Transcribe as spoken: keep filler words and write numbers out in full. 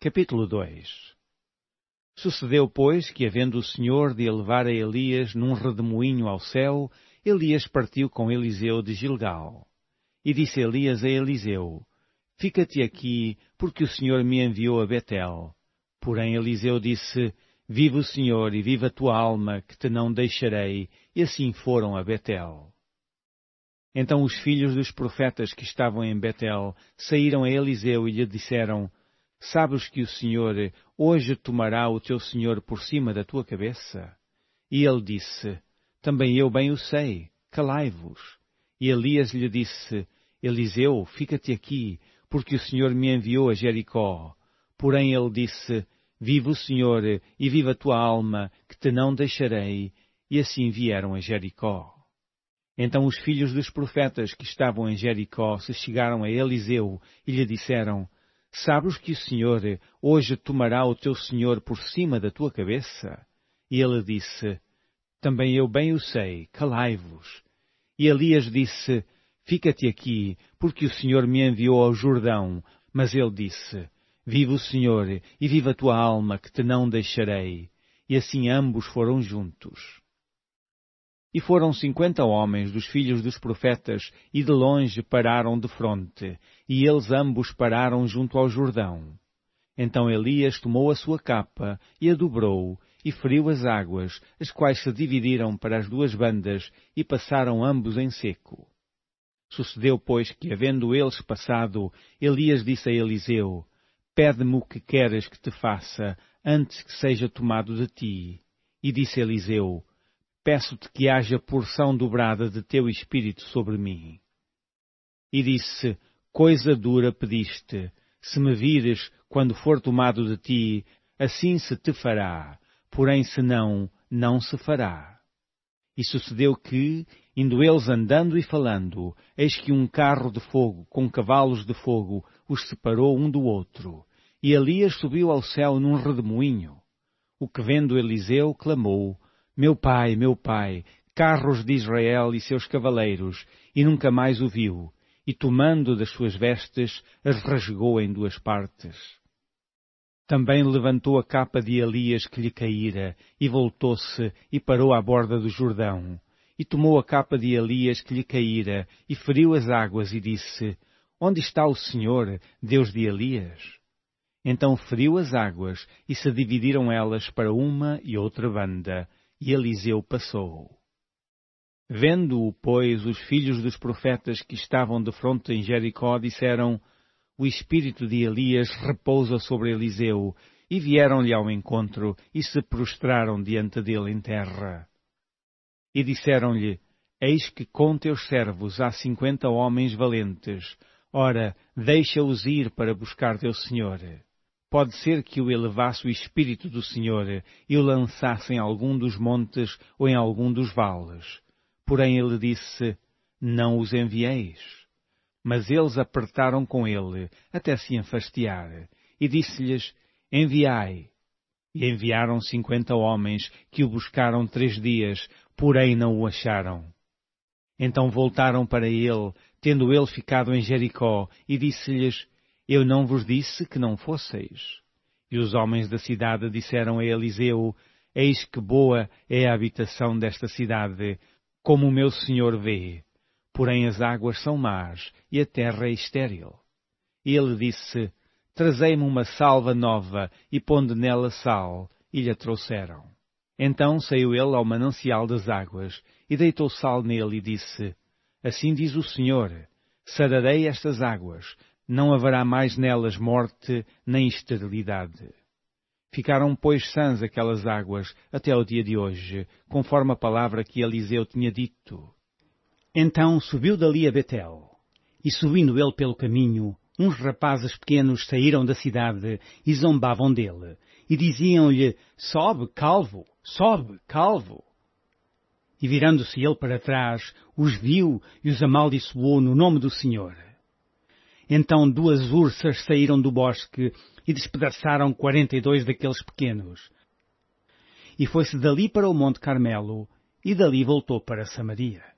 Capítulo dois. Sucedeu, pois, que, havendo o Senhor de elevar a Elias num redemoinho ao céu, Elias partiu com Eliseu de Gilgal. E disse Elias a Eliseu: Fica-te aqui, porque o Senhor me enviou a Betel. Porém Eliseu disse: Vive o Senhor e vive a tua alma, que te não deixarei. E assim foram a Betel. Então os filhos dos profetas que estavam em Betel saíram a Eliseu e lhe disseram: Sabes que o Senhor hoje tomará o teu senhor por cima da tua cabeça? E ele disse: Também eu bem o sei, calai-vos. E Elias lhe disse: Eliseu, fica-te aqui, porque o Senhor me enviou a Jericó. Porém ele disse: Vive o Senhor e vive a tua alma, que te não deixarei. E assim vieram a Jericó. Então os filhos dos profetas que estavam em Jericó se chegaram a Eliseu e lhe disseram: Sabes que o Senhor hoje tomará o teu senhor por cima da tua cabeça? E ele disse: Também eu bem o sei, calai-vos. E Elias disse: Fica-te aqui, porque o Senhor me enviou ao Jordão. Mas ele disse: Vive o Senhor e vive a tua alma, que te não deixarei. E assim ambos foram juntos. E foram cinquenta homens dos filhos dos profetas, e de longe pararam de fronte, e eles ambos pararam junto ao Jordão. Então Elias tomou a sua capa, e a dobrou, e feriu as águas, as quais se dividiram para as duas bandas, e passaram ambos em seco. Sucedeu, pois, que, havendo eles passado, Elias disse a Eliseu: Pede-me o que queres que te faça, antes que seja tomado de ti. E disse Eliseu: Peço-te que haja porção dobrada de teu espírito sobre mim. E disse: Coisa dura pediste. Se me vires, quando for tomado de ti, assim se te fará. Porém, se não, não se fará. E sucedeu que, indo eles andando e falando, eis que um carro de fogo, com cavalos de fogo, os separou um do outro. E Elias subiu ao céu num redemoinho. O que vendo Eliseu, clamou: Meu pai, meu pai, carros de Israel e seus cavaleiros, e nunca mais o viu, e tomando das suas vestes, as rasgou em duas partes. Também levantou a capa de Elias que lhe caíra, e voltou-se, e parou à borda do Jordão. E tomou a capa de Elias que lhe caíra, e feriu as águas, e disse: Onde está o Senhor, Deus de Elias? Então feriu as águas, e se dividiram elas para uma e outra banda, e Eliseu passou. Vendo-o, pois, os filhos dos profetas que estavam de fronte em Jericó disseram: O espírito de Elias repousa sobre Eliseu, e vieram-lhe ao encontro, e se prostraram diante dele em terra. E disseram-lhe: Eis que com teus servos há cinquenta homens valentes. Ora, deixa-os ir para buscar teu senhor. Pode ser que o elevasse o Espírito do Senhor e o lançasse em algum dos montes ou em algum dos vales. Porém ele disse: Não os envieis. Mas eles apertaram com ele, até se enfastiar, e disse-lhes: Enviai. E enviaram cinquenta homens, que o buscaram três dias, porém não o acharam. Então voltaram para ele, tendo ele ficado em Jericó, e disse-lhes: Eu não vos disse que não fosseis. E os homens da cidade disseram a Eliseu: Eis que boa é a habitação desta cidade, como o meu senhor vê. Porém as águas são más, e a terra é estéril. E ele disse: Trazei-me uma salva nova, e ponde nela sal. E lhe a trouxeram. Então saiu ele ao manancial das águas, e deitou sal nele, e disse: Assim diz o Senhor: Sararei estas águas, não haverá mais nelas morte nem esterilidade. Ficaram, pois, sãs aquelas águas até ao dia de hoje, conforme a palavra que Eliseu tinha dito. Então subiu dali a Betel, e subindo ele pelo caminho, uns rapazes pequenos saíram da cidade e zombavam dele, e diziam-lhe: Sobe, calvo, sobe, calvo. E virando-se ele para trás, os viu e os amaldiçoou no nome do Senhor. Então duas ursas saíram do bosque e despedaçaram quarenta e dois daqueles pequenos. E foi-se dali para o Monte Carmelo, e dali voltou para Samaria.